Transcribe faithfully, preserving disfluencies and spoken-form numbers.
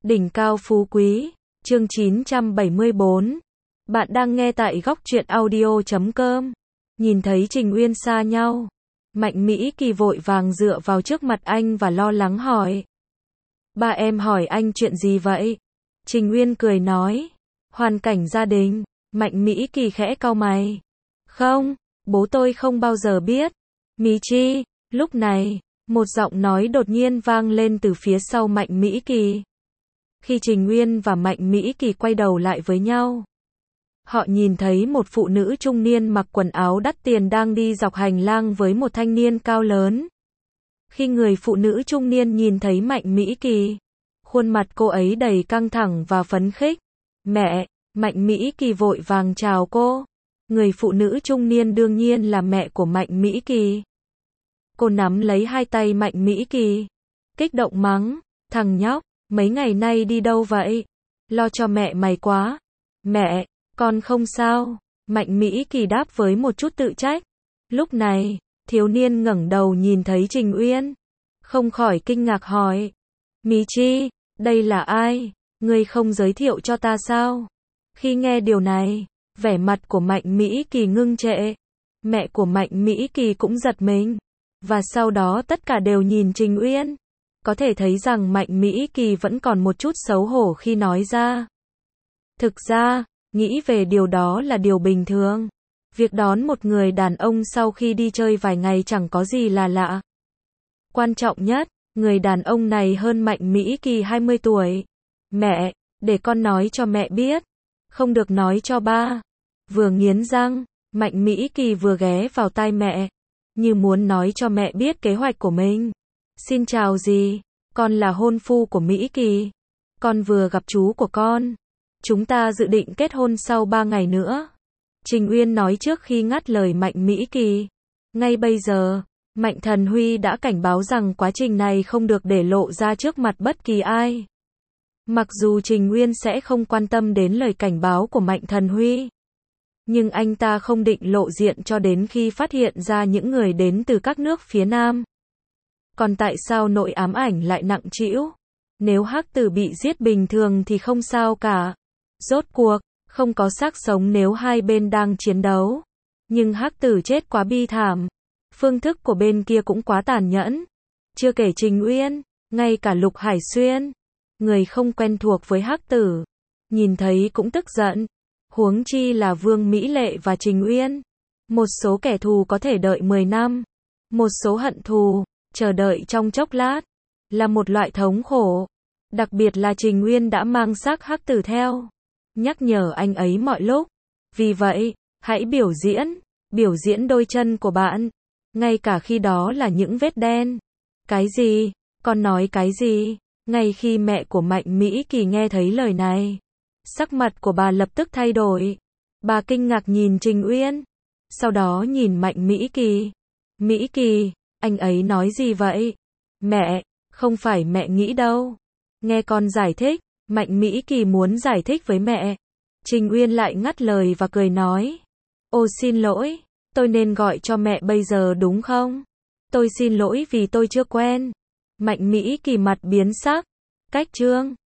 Đỉnh cao phú quý, chương chín trăm bảy mươi bốn. Bạn đang nghe tại góc truyện audio chấm com. Nhìn thấy Trình Uyên xa nhau, Mạnh Mỹ Kỳ vội vàng dựa vào trước mặt anh và lo lắng hỏi. Ba em hỏi anh chuyện gì vậy? Trình Uyên cười nói. Hoàn cảnh gia đình. Mạnh Mỹ Kỳ khẽ cau mày. Không, bố tôi không bao giờ biết. Mỹ Chi, lúc này, một giọng nói đột nhiên vang lên từ phía sau Mạnh Mỹ Kỳ. Khi Trình Uyên và Mạnh Mỹ Kỳ quay đầu lại với nhau, họ nhìn thấy một phụ nữ trung niên mặc quần áo đắt tiền đang đi dọc hành lang với một thanh niên cao lớn. Khi người phụ nữ trung niên nhìn thấy Mạnh Mỹ Kỳ, khuôn mặt cô ấy đầy căng thẳng và phấn khích. Mẹ, Mạnh Mỹ Kỳ vội vàng chào cô. Người phụ nữ trung niên đương nhiên là mẹ của Mạnh Mỹ Kỳ. Cô nắm lấy hai tay Mạnh Mỹ Kỳ, kích động mắng, thằng nhóc, mấy ngày nay đi đâu vậy? Lo cho mẹ mày quá. Mẹ, con không sao. Mạnh Mỹ Kỳ đáp với một chút tự trách. Lúc này, thiếu niên ngẩng đầu nhìn thấy Trình Uyên, không khỏi kinh ngạc hỏi. Mỹ Chi, đây là ai? Ngươi không giới thiệu cho ta sao? Khi nghe điều này, vẻ mặt của Mạnh Mỹ Kỳ ngưng trệ. Mẹ của Mạnh Mỹ Kỳ cũng giật mình. Và sau đó tất cả đều nhìn Trình Uyên. Có thể thấy rằng Mạnh Mỹ Kỳ vẫn còn một chút xấu hổ khi nói ra. Thực ra, nghĩ về điều đó là điều bình thường. Việc đón một người đàn ông sau khi đi chơi vài ngày chẳng có gì là lạ. Quan trọng nhất, người đàn ông này hơn Mạnh Mỹ Kỳ hai mươi tuổi. Mẹ, để con nói cho mẹ biết. Không được nói cho ba. Vừa nghiến răng, Mạnh Mỹ Kỳ vừa ghé vào tai mẹ, như muốn nói cho mẹ biết kế hoạch của mình. Xin chào dì, con là hôn phu của Mỹ Kỳ. Con vừa gặp chú của con. Chúng ta dự định kết hôn sau ba ngày nữa. Trình Uyên nói trước khi ngắt lời Mạnh Mỹ Kỳ. Ngay bây giờ, Mạnh Thần Huy đã cảnh báo rằng quá trình này không được để lộ ra trước mặt bất kỳ ai. Mặc dù Trình Uyên sẽ không quan tâm đến lời cảnh báo của Mạnh Thần Huy, nhưng anh ta không định lộ diện cho đến khi phát hiện ra những người đến từ các nước phía Nam. Còn tại sao nội ám ảnh lại nặng trĩu? Nếu Hắc Tử bị giết bình thường thì không sao cả. Rốt cuộc, không có xác sống nếu hai bên đang chiến đấu. Nhưng Hắc Tử chết quá bi thảm. Phương thức của bên kia cũng quá tàn nhẫn. Chưa kể Trình Uyên, ngay cả Lục Hải Xuyên, người không quen thuộc với Hắc Tử, nhìn thấy cũng tức giận. Huống chi là Vương Mỹ Lệ và Trình Uyên. Một số kẻ thù có thể đợi mười năm. Một số hận thù, chờ đợi trong chốc lát, là một loại thống khổ. Đặc biệt là Trình Uyên đã mang xác Hắc Tử theo, nhắc nhở anh ấy mọi lúc. Vì vậy, hãy biểu diễn, biểu diễn đôi chân của bạn, ngay cả khi đó là những vết đen. Cái gì? Con nói cái gì? Ngay khi mẹ của Mạnh Mỹ Kỳ nghe thấy lời này, sắc mặt của bà lập tức thay đổi. Bà kinh ngạc nhìn Trình Uyên, sau đó nhìn Mạnh Mỹ Kỳ. Mỹ Kỳ, anh ấy nói gì vậy? Mẹ, không phải mẹ nghĩ đâu. Nghe con giải thích. Mạnh Mỹ Kỳ muốn giải thích với mẹ. Trình Uyên lại ngắt lời và cười nói. Ô xin lỗi, tôi nên gọi cho mẹ bây giờ đúng không? Tôi xin lỗi vì tôi chưa quen. Mạnh Mỹ Kỳ mặt biến sắc. Cách chương